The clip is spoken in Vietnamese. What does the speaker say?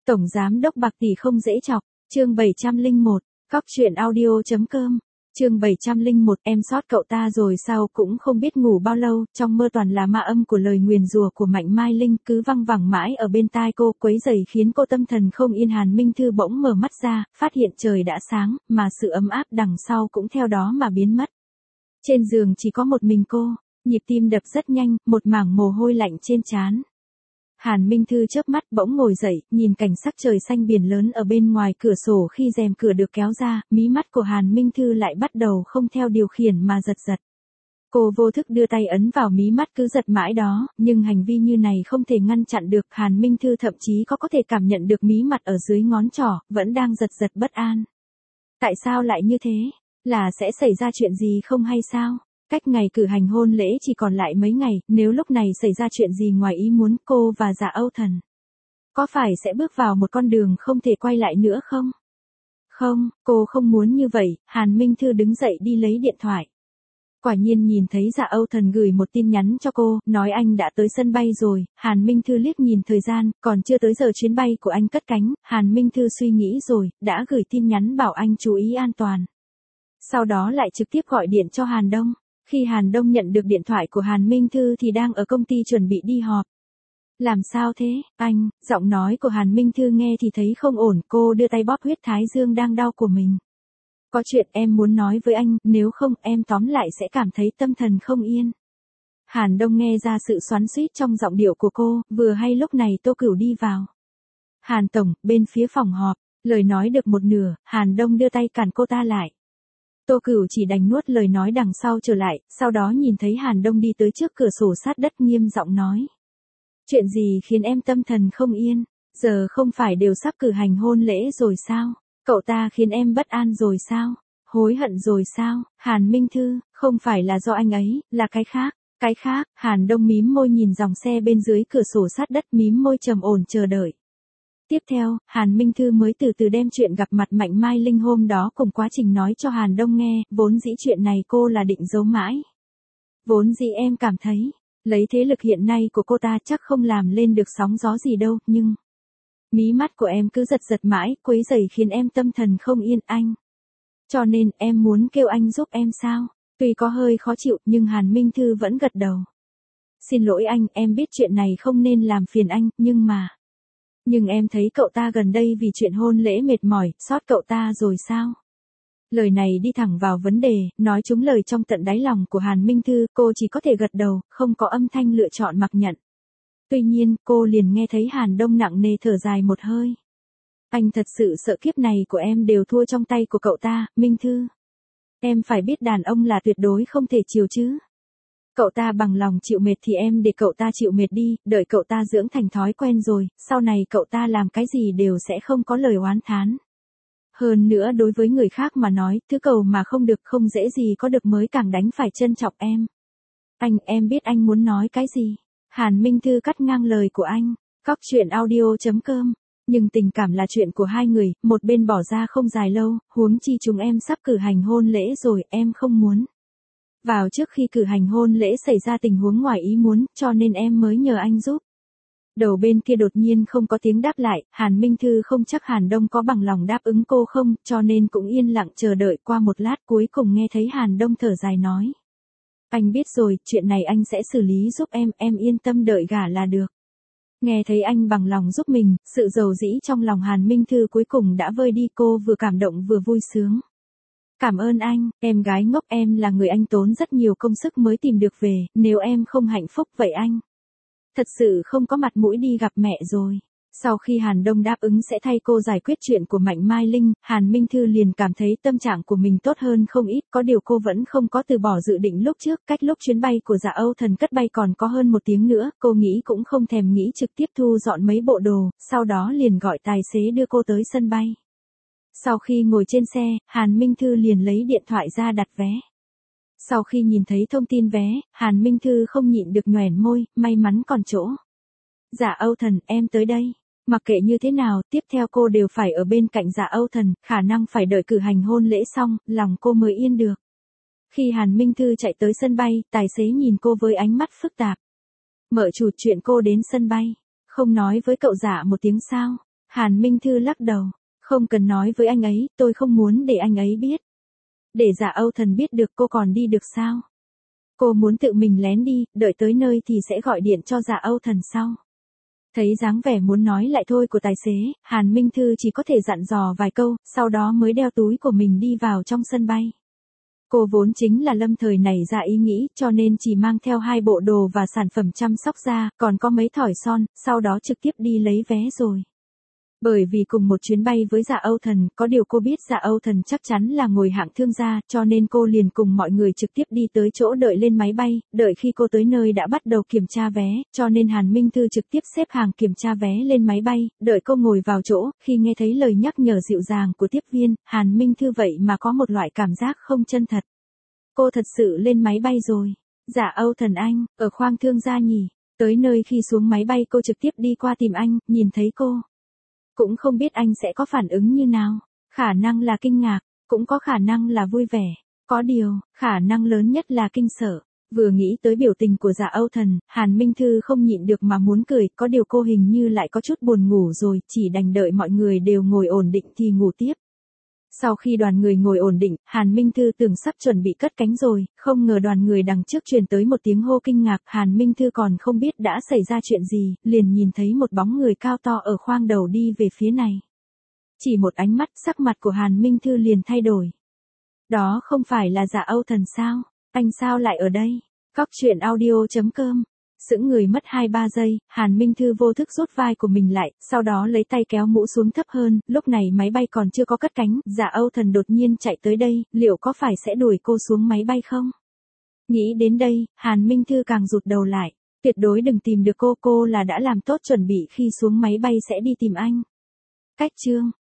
Tổng giám đốc bạc tỷ không dễ chọc, chương 701, cóc truyện audio.com, chương 701 em sót cậu ta rồi sao cũng không biết ngủ bao lâu, trong mơ toàn là ma âm của lời nguyền rủa của Mạnh Mai Linh cứ văng vẳng mãi ở bên tai cô, quấy rầy khiến cô tâm thần không yên. Hàn Minh Thư bỗng mở mắt ra, phát hiện trời đã sáng, mà sự ấm áp đằng sau cũng theo đó mà biến mất. Trên giường chỉ có một mình cô, nhịp tim đập rất nhanh, một mảng mồ hôi lạnh trên trán. Hàn Minh Thư chớp mắt bỗng ngồi dậy, nhìn cảnh sắc trời xanh biển lớn ở bên ngoài cửa sổ. Khi rèm cửa được kéo ra, mí mắt của Hàn Minh Thư lại bắt đầu không theo điều khiển mà giật giật. Cô vô thức đưa tay ấn vào mí mắt cứ giật mãi đó, nhưng hành vi như này không thể ngăn chặn được. Hàn Minh Thư thậm chí có thể cảm nhận được mí mặt ở dưới ngón trỏ, vẫn đang giật giật bất an. Tại sao lại như thế? Là sẽ xảy ra chuyện gì không hay sao? Cách ngày cử hành hôn lễ chỉ còn lại mấy ngày, nếu lúc này xảy ra chuyện gì ngoài ý muốn, cô và Dạ Âu Thần có phải sẽ bước vào một con đường không thể quay lại nữa không? Không, cô không muốn như vậy. Hàn Minh Thư đứng dậy đi lấy điện thoại. Quả nhiên nhìn thấy Dạ Âu Thần gửi một tin nhắn cho cô, nói anh đã tới sân bay rồi. Hàn Minh Thư liếc nhìn thời gian, còn chưa tới giờ chuyến bay của anh cất cánh. Hàn Minh Thư suy nghĩ rồi, đã gửi tin nhắn bảo anh chú ý an toàn. Sau đó lại trực tiếp gọi điện cho Hàn Đông. Khi Hàn Đông nhận được điện thoại của Hàn Minh Thư thì đang ở công ty chuẩn bị đi họp. Làm sao thế, anh? Giọng nói của Hàn Minh Thư nghe thì thấy không ổn, cô đưa tay bóp huyết thái dương đang đau của mình. Có chuyện em muốn nói với anh, nếu không em tóm lại sẽ cảm thấy tâm thần không yên. Hàn Đông nghe ra sự xoắn xuýt trong giọng điệu của cô, vừa hay lúc này Tô Cửu đi vào. Hàn Tổng, bên phía phòng họp, lời nói được một nửa, Hàn Đông đưa tay cản cô ta lại. Tô Cửu chỉ đành nuốt lời nói đằng sau trở lại, sau đó nhìn thấy Hàn Đông đi tới trước cửa sổ sát đất nghiêm giọng nói. Chuyện gì khiến em tâm thần không yên? Giờ không phải đều sắp cử hành hôn lễ rồi sao? Cậu ta khiến em bất an rồi sao? Hối hận rồi sao? Hàn Minh Thư, không phải là do anh ấy, là cái khác. Cái khác, Hàn Đông mím môi nhìn dòng xe bên dưới cửa sổ sát đất, mím môi trầm ổn chờ đợi. Tiếp theo, Hàn Minh Thư mới từ từ đem chuyện gặp mặt Mạnh Mai Linh hôm đó cùng quá trình nói cho Hàn Đông nghe, vốn dĩ chuyện này cô là định giấu mãi. Vốn dĩ em cảm thấy, lấy thế lực hiện nay của cô ta chắc không làm lên được sóng gió gì đâu, nhưng mí mắt của em cứ giật giật mãi, quấy rầy khiến em tâm thần không yên anh. Cho nên em muốn kêu anh giúp em sao? Tuy có hơi khó chịu nhưng Hàn Minh Thư vẫn gật đầu. Xin lỗi anh, em biết chuyện này không nên làm phiền anh, nhưng em thấy cậu ta gần đây vì chuyện hôn lễ mệt mỏi, sót cậu ta rồi sao? Lời này đi thẳng vào vấn đề, nói trúng lời trong tận đáy lòng của Hàn Minh Thư, cô chỉ có thể gật đầu, không có âm thanh lựa chọn mặc nhận. Tuy nhiên, cô liền nghe thấy Hàn Đông nặng nề thở dài một hơi. Anh thật sự sợ kiếp này của em đều thua trong tay của cậu ta, Minh Thư. Em phải biết đàn ông là tuyệt đối không thể chiều chứ. Cậu ta bằng lòng chịu mệt thì em để cậu ta chịu mệt đi, đợi cậu ta dưỡng thành thói quen rồi, sau này cậu ta làm cái gì đều sẽ không có lời oán thán. Hơn nữa đối với người khác mà nói, thứ cầu mà không được không dễ gì có được mới càng đánh phải trân trọng em. Anh, em biết anh muốn nói cái gì. Hàn Minh Thư cắt ngang lời của anh, cóc truyện audio.com. Nhưng tình cảm là chuyện của hai người, một bên bỏ ra không dài lâu, huống chi chúng em sắp cử hành hôn lễ rồi, em không muốn vào trước khi cử hành hôn lễ xảy ra tình huống ngoài ý muốn, cho nên em mới nhờ anh giúp. Đầu bên kia đột nhiên không có tiếng đáp lại, Hàn Minh Thư không chắc Hàn Đông có bằng lòng đáp ứng cô không, cho nên cũng yên lặng chờ đợi. Qua một lát cuối cùng nghe thấy Hàn Đông thở dài nói. Anh biết rồi, chuyện này anh sẽ xử lý giúp em yên tâm đợi gả là được. Nghe thấy anh bằng lòng giúp mình, sự dầu dĩ trong lòng Hàn Minh Thư cuối cùng đã vơi đi, cô vừa cảm động vừa vui sướng. Cảm ơn anh, em gái ngốc, em là người anh tốn rất nhiều công sức mới tìm được về, nếu em không hạnh phúc vậy anh thật sự không có mặt mũi đi gặp mẹ rồi. Sau khi Hàn Đông đáp ứng sẽ thay cô giải quyết chuyện của Mạnh Mai Linh, Hàn Minh Thư liền cảm thấy tâm trạng của mình tốt hơn không ít, có điều cô vẫn không có từ bỏ dự định lúc trước. Cách lúc chuyến bay của Dạ Âu Thần cất bay còn có hơn 1 tiếng nữa, cô nghĩ cũng không thèm nghĩ, trực tiếp thu dọn mấy bộ đồ, sau đó liền gọi tài xế đưa cô tới sân bay. Sau khi ngồi trên xe, Hàn Minh Thư liền lấy điện thoại ra đặt vé. Sau khi nhìn thấy thông tin vé, Hàn Minh Thư không nhịn được nhoẻn môi, may mắn còn chỗ. Dạ Âu Thần, em tới đây. Mặc kệ như thế nào, tiếp theo cô đều phải ở bên cạnh Dạ Âu Thần, khả năng phải đợi cử hành hôn lễ xong, lòng cô mới yên được. Khi Hàn Minh Thư chạy tới sân bay, tài xế nhìn cô với ánh mắt phức tạp. Mợ chủ chuyện cô đến sân bay, không nói với cậu Dạ một tiếng sao? Hàn Minh Thư lắc đầu. Không cần nói với anh ấy, tôi không muốn để anh ấy biết. Để Dạ Âu Thần biết được cô còn đi được sao? Cô muốn tự mình lén đi, đợi tới nơi thì sẽ gọi điện cho Dạ Âu Thần sau. Thấy dáng vẻ muốn nói lại thôi của tài xế, Hàn Minh Thư chỉ có thể dặn dò vài câu, sau đó mới đeo túi của mình đi vào trong sân bay. Cô vốn chính là lâm thời nảy ra ý nghĩ, cho nên chỉ mang theo 2 bộ đồ và sản phẩm chăm sóc da, còn có mấy thỏi son, sau đó trực tiếp đi lấy vé rồi. Bởi vì cùng một chuyến bay với Dạ Âu Thần, có điều cô biết Dạ Âu Thần chắc chắn là ngồi hạng thương gia, cho nên cô liền cùng mọi người trực tiếp đi tới chỗ đợi lên máy bay, đợi khi cô tới nơi đã bắt đầu kiểm tra vé, cho nên Hàn Minh Thư trực tiếp xếp hàng kiểm tra vé lên máy bay, đợi cô ngồi vào chỗ, khi nghe thấy lời nhắc nhở dịu dàng của tiếp viên, Hàn Minh Thư vậy mà có một loại cảm giác không chân thật. Cô thật sự lên máy bay rồi. Dạ Âu Thần anh, ở khoang thương gia nhỉ? Tới nơi khi xuống máy bay cô trực tiếp đi qua tìm anh, nhìn thấy cô. Cũng không biết anh sẽ có phản ứng như nào. Khả năng là kinh ngạc, cũng có khả năng là vui vẻ. Có điều, khả năng lớn nhất là kinh sợ. Vừa nghĩ tới biểu tình của Dạ Âu Thần, Hàn Minh Thư không nhịn được mà muốn cười, có điều cô hình như lại có chút buồn ngủ rồi, chỉ đành đợi mọi người đều ngồi ổn định thì ngủ tiếp. Sau khi đoàn người ngồi ổn định, Hàn Minh Thư tưởng sắp chuẩn bị cất cánh rồi, không ngờ đoàn người đằng trước truyền tới một tiếng hô kinh ngạc, Hàn Minh Thư còn không biết đã xảy ra chuyện gì, liền nhìn thấy một bóng người cao to ở khoang đầu đi về phía này. Chỉ một ánh mắt, sắc mặt của Hàn Minh Thư liền thay đổi. Đó không phải là Dạ Âu Thần sao? Anh sao lại ở đây? Cóc truyện audio.com. Sững người mất 2-3 giây, Hàn Minh Thư vô thức rút vai của mình lại, sau đó lấy tay kéo mũ xuống thấp hơn, lúc này máy bay còn chưa có cất cánh, Dạ Âu Thần đột nhiên chạy tới đây, liệu có phải sẽ đuổi cô xuống máy bay không? Nghĩ đến đây, Hàn Minh Thư càng rụt đầu lại, tuyệt đối đừng tìm được cô là đã làm tốt chuẩn bị khi xuống máy bay sẽ đi tìm anh. Cách chương